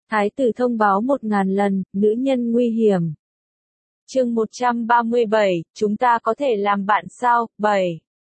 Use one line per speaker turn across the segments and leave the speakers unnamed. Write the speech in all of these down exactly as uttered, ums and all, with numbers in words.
Thái tử thông báo một ngàn lần, nữ nhân nguy hiểm. Chương một trăm ba mươi bảy, chúng ta có thể làm bạn sao? bảy.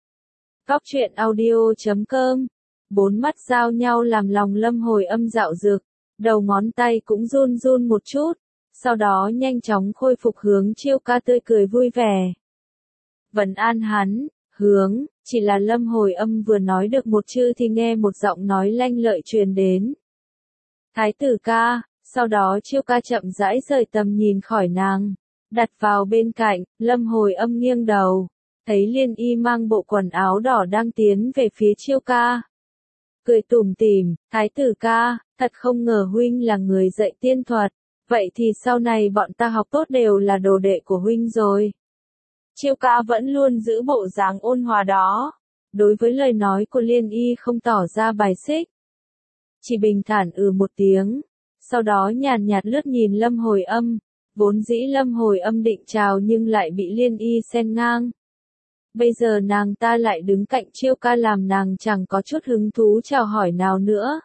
Góc truyện audio chấm com. Bốn mắt giao nhau làm lòng Lâm Hồi Âm dạo dực, đầu ngón tay cũng run run một chút, sau đó nhanh chóng khôi phục hướng Chiêu Ca tươi cười vui vẻ. Vấn an hắn, hướng, chỉ là Lâm Hồi Âm vừa nói được một chữ thì nghe một giọng nói lanh lợi truyền đến. Thái tử ca, sau đó Chiêu Ca chậm rãi rời tầm nhìn khỏi nàng, đặt vào bên cạnh, Lâm Hồi Âm nghiêng đầu, thấy Liên Y mang bộ quần áo đỏ đang tiến về phía Chiêu Ca. Cười tủm tỉm, Thái tử ca, thật không ngờ huynh là người dạy tiên thuật, vậy thì sau này bọn ta học tốt đều là đồ đệ của huynh rồi. Chiêu Ca vẫn luôn giữ bộ dáng ôn hòa đó, đối với lời nói của Liên Y không tỏ ra bài xích. Chỉ bình thản ừ một tiếng, sau đó nhàn nhạt lướt nhìn Lâm Hồi Âm, vốn dĩ Lâm Hồi Âm định chào nhưng lại bị Liên Y xen ngang. Bây giờ nàng ta lại đứng cạnh Chiêu Ca làm nàng chẳng có chút hứng thú chào hỏi nào nữa.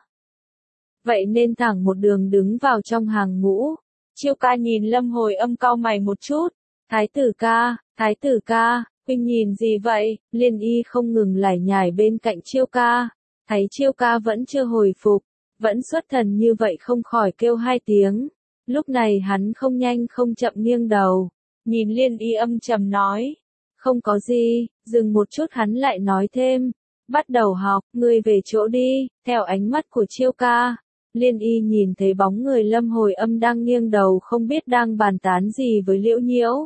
Vậy nên thẳng một đường đứng vào trong hàng ngũ. Chiêu Ca nhìn Lâm Hồi Âm cau mày một chút. Thái tử ca, thái tử ca, huynh nhìn gì vậy? Liên Y không ngừng lải nhải bên cạnh Chiêu Ca. Thấy Chiêu Ca vẫn chưa hồi phục, vẫn xuất thần như vậy không khỏi kêu hai tiếng. Lúc này hắn không nhanh không chậm nghiêng đầu, nhìn Liên Y âm trầm nói. Không có gì, dừng một chút hắn lại nói thêm. Bắt đầu học, ngươi về chỗ đi, theo ánh mắt của Chiêu Ca. Liên Y nhìn thấy bóng người Lâm Hồi Âm đang nghiêng đầu không biết đang bàn tán gì với Liễu Nhiễu.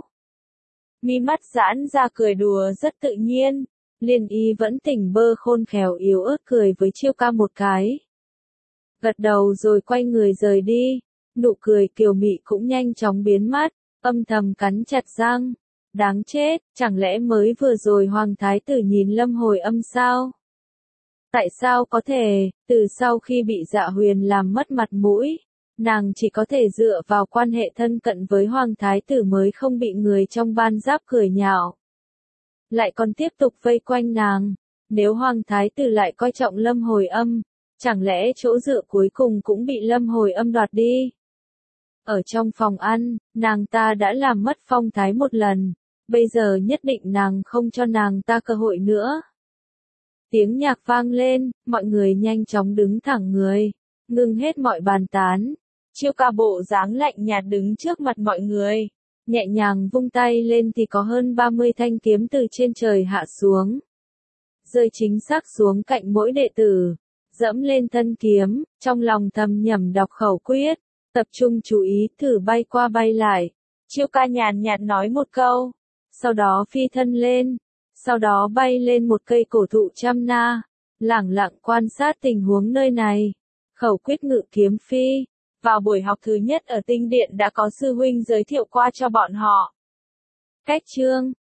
Mi mắt giãn ra cười đùa rất tự nhiên. Liên Y vẫn tỉnh bơ khôn khéo yếu ớt cười với Chiêu Ca một cái. Gật đầu rồi quay người rời đi. Nụ cười kiều mị cũng nhanh chóng biến mất, âm thầm cắn chặt răng. Đáng chết, chẳng lẽ mới vừa rồi Hoàng Thái tử nhìn Lâm Hồi Âm sao? Tại sao có thể, từ sau khi bị Dạ Huyền làm mất mặt mũi, nàng chỉ có thể dựa vào quan hệ thân cận với Hoàng Thái tử mới không bị người trong ban giáp cười nhạo. Lại còn tiếp tục vây quanh nàng, nếu Hoàng Thái tử lại coi trọng Lâm Hồi Âm, chẳng lẽ chỗ dựa cuối cùng cũng bị Lâm Hồi Âm đoạt đi? Ở trong phòng ăn, nàng ta đã làm mất phong thái một lần, bây giờ nhất định nàng không cho nàng ta cơ hội nữa. Tiếng nhạc vang lên, mọi người nhanh chóng đứng thẳng người, ngừng hết mọi bàn tán. Chiêu Ca bộ dáng lạnh nhạt đứng trước mặt mọi người, nhẹ nhàng vung tay lên thì có hơn ba mươi thanh kiếm từ trên trời hạ xuống, rơi chính xác xuống cạnh mỗi đệ tử, dẫm lên thân kiếm, trong lòng thầm nhẩm đọc khẩu quyết. Tập trung chú ý thử bay qua bay lại. Chiêu Ca nhàn nhạt nói một câu. Sau đó phi thân lên. Sau đó bay lên một cây cổ thụ trăm na. Lẳng lặng quan sát tình huống nơi này. Khẩu quyết ngự kiếm phi. Vào buổi học thứ nhất ở tinh điện đã có sư huynh giới thiệu qua cho bọn họ. Cách chương.